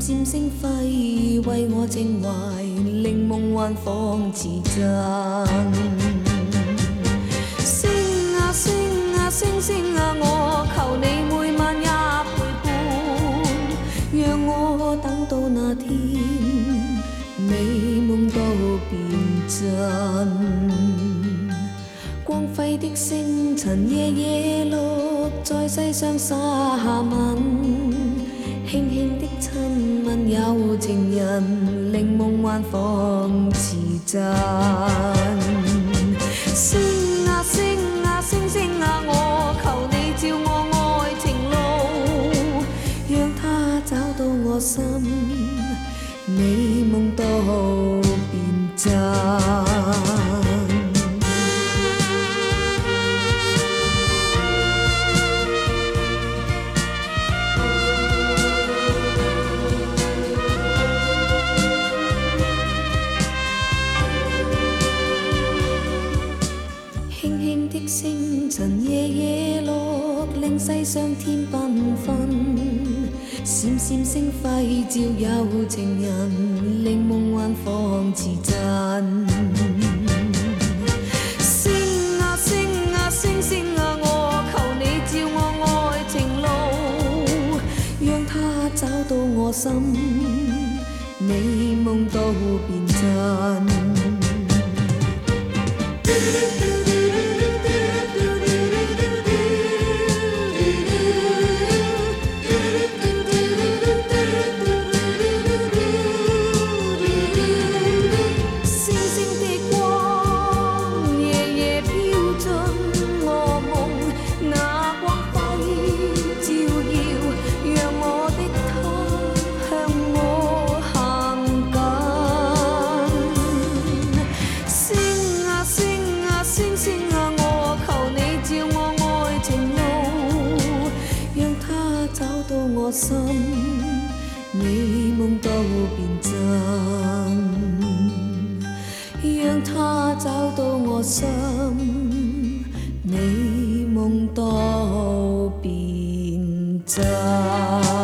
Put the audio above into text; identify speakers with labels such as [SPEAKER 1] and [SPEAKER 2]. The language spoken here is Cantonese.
[SPEAKER 1] 閃星輝，為我情懷，令夢幻仿似真。星啊星啊星星啊，我求你每晚也陪伴，讓我等到那天，美夢都變真。光輝的星塵夜夜落，在世上灑下吻，輕輕的親吻有情人，令夢幻仿似真。星啊星啊星星啊，我求你照我愛情路，讓它找到我心，美夢都變真。星塵夜夜落，令世上添繽紛。閃閃星輝照有情人，令夢幻仿似真。星啊星啊星星啊，我求你照我愛情路，讓它找到我心，美夢都變真。我心，美夢都變真，讓它找到我心，美夢都變真。